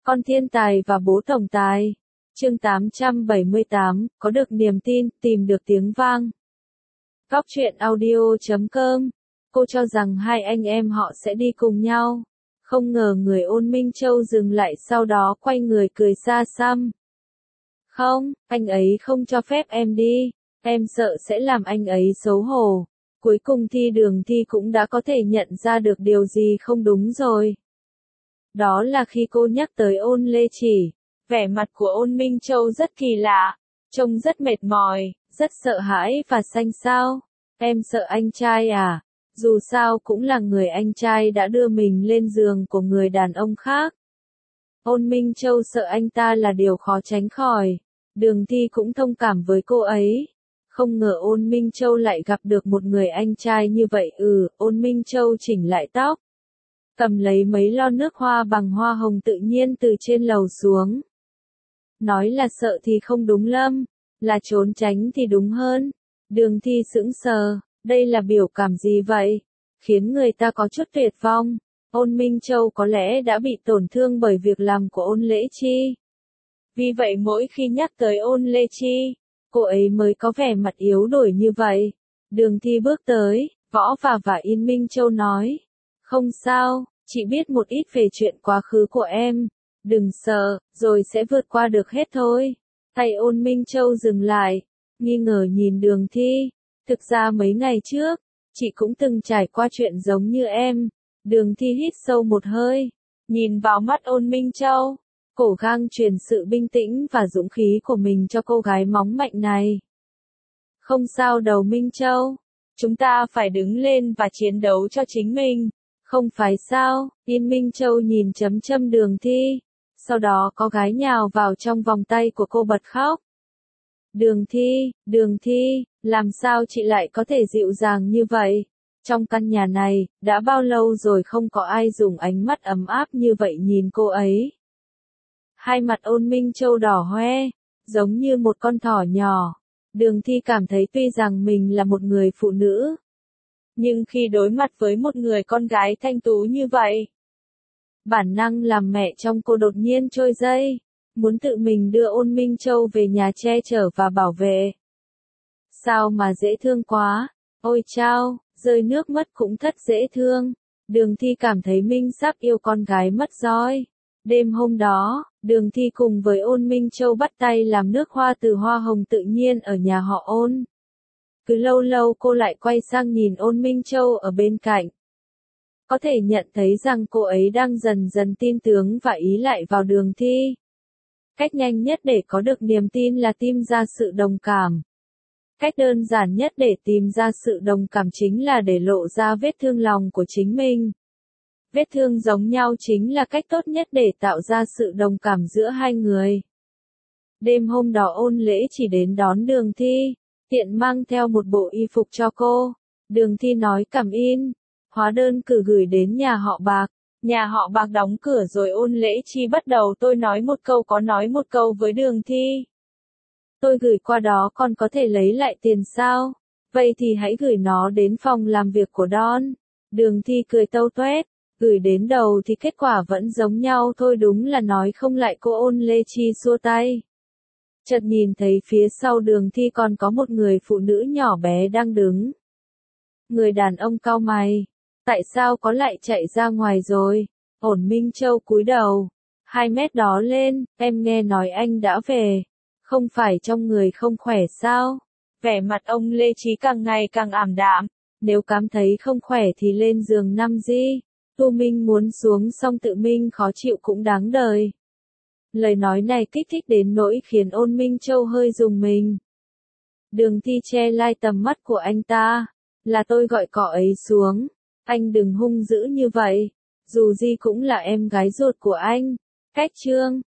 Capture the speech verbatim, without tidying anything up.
Con thiên tài và bố tổng tài. Chương tám trăm bảy mươi tám, có được niềm tin, tìm được tiếng vang. Góc truyện audio chấm com. Cô cho rằng hai anh em họ sẽ đi cùng nhau. Không ngờ người Ôn Minh Châu dừng lại sau đó quay người cười xa xăm. Không, anh ấy không cho phép em đi. Em sợ sẽ làm anh ấy xấu hổ. Cuối cùng thi đường thi cũng đã có thể nhận ra được điều gì không đúng rồi. Đó là khi cô nhắc tới Ôn Lê Chỉ. Vẻ mặt của Ôn Minh Châu rất kỳ lạ, trông rất mệt mỏi, rất sợ hãi và xanh xao. Em sợ anh trai à? Dù sao cũng là người anh trai đã đưa mình lên giường của người đàn ông khác. Ôn Minh Châu sợ anh ta là điều khó tránh khỏi. Đường Thi cũng thông cảm với cô ấy. Không ngờ Ôn Minh Châu lại gặp được một người anh trai như vậy. Ừ, Ôn Minh Châu chỉnh lại tóc, cầm lấy mấy lon nước hoa bằng hoa hồng tự nhiên từ trên lầu xuống. Nói là sợ thì không đúng lắm, là trốn tránh thì đúng hơn. Đường Thi sững sờ, đây là biểu cảm gì vậy? Khiến người ta có chút tuyệt vọng. Ôn Minh Châu có lẽ đã bị tổn thương bởi việc làm của Ôn Lễ Chi. Vì vậy mỗi khi nhắc tới Ôn Lễ Chi, cô ấy mới có vẻ mặt yếu đuối như vậy. Đường Thi bước tới, võ và và Yên Minh Châu nói. Không sao, chị biết một ít về chuyện quá khứ của em. Đừng sợ, rồi sẽ vượt qua được hết thôi. Tay Ôn Minh Châu dừng lại, nghi ngờ nhìn Đường Thi. Thực ra mấy ngày trước, chị cũng từng trải qua chuyện giống như em. Đường Thi hít sâu một hơi, nhìn vào mắt Ôn Minh Châu, cố gắng truyền sự bình tĩnh và dũng khí của mình cho cô gái móng mạnh này. Không sao đâu Minh Châu, chúng ta phải đứng lên và chiến đấu cho chính mình. Không phải sao? Yên Minh Châu nhìn chấm châm Đường Thi. Sau đó có gái nhào vào trong vòng tay của cô bật khóc. Đường Thi, Đường Thi, làm sao chị lại có thể dịu dàng như vậy? Trong căn nhà này, đã bao lâu rồi không có ai dùng ánh mắt ấm áp như vậy nhìn cô ấy. Hai mặt Ôn Minh Châu đỏ hoe, giống như một con thỏ nhỏ. Đường Thi cảm thấy tuy rằng mình là một người phụ nữ, nhưng khi đối mặt với một người con gái thanh tú như vậy, bản năng làm mẹ trong cô đột nhiên trôi dây, muốn tự mình đưa Ôn Minh Châu về nhà che chở và bảo vệ. Sao mà dễ thương quá, ôi chao, rơi nước mắt cũng thật dễ thương. Đường Thi cảm thấy mình sắp yêu con gái mất rồi. Đêm hôm đó, Đường Thi cùng với Ôn Minh Châu bắt tay làm nước hoa từ hoa hồng tự nhiên ở nhà họ Ôn. Cứ lâu lâu cô lại quay sang nhìn Ôn Minh Châu ở bên cạnh. Có thể nhận thấy rằng cô ấy đang dần dần tin tưởng và ý lại vào Đường Thi. Cách nhanh nhất để có được niềm tin là tìm ra sự đồng cảm. Cách đơn giản nhất để tìm ra sự đồng cảm chính là để lộ ra vết thương lòng của chính mình. Vết thương giống nhau chính là cách tốt nhất để tạo ra sự đồng cảm giữa hai người. Đêm hôm đó Ôn Lễ chỉ đến đón Đường Thi, tiện mang theo một bộ y phục cho cô. Đường Thi nói cảm ơn. Hóa đơn cử gửi đến nhà họ Bạc. Nhà họ Bạc đóng cửa rồi Ôn Lễ Chi bắt đầu tôi nói một câu có nói một câu với Đường Thi. Tôi gửi qua đó con có thể lấy lại tiền sao? Vậy thì hãy gửi nó đến phòng làm việc của Don. Đường Thi cười tâu tuét. Gửi đến đầu thì kết quả vẫn giống nhau thôi, đúng là nói không lại. Cô Ôn Lê Chi xua tay. Chợt nhìn thấy phía sau Đường Thi còn có một người phụ nữ nhỏ bé đang đứng. Người đàn ông cau mày. Tại sao có lại chạy ra ngoài rồi? Ôn Minh Châu cúi đầu. Hai mét đó lên, em nghe nói anh đã về. Không phải trong người không khỏe sao? Vẻ mặt ông Lê Chí càng ngày càng ảm đạm. Nếu cảm thấy không khỏe thì lên giường nằm đi. Tu Minh muốn xuống xong tự mình khó chịu cũng đáng đời. Lời nói này kích thích đến nỗi khiến Ôn Minh Châu hơi rùng mình. Đường Thi che lai tầm mắt của anh ta. Là tôi gọi cậu ấy xuống. Anh đừng hung dữ như vậy. Dù gì cũng là em gái ruột của anh. Cách trương,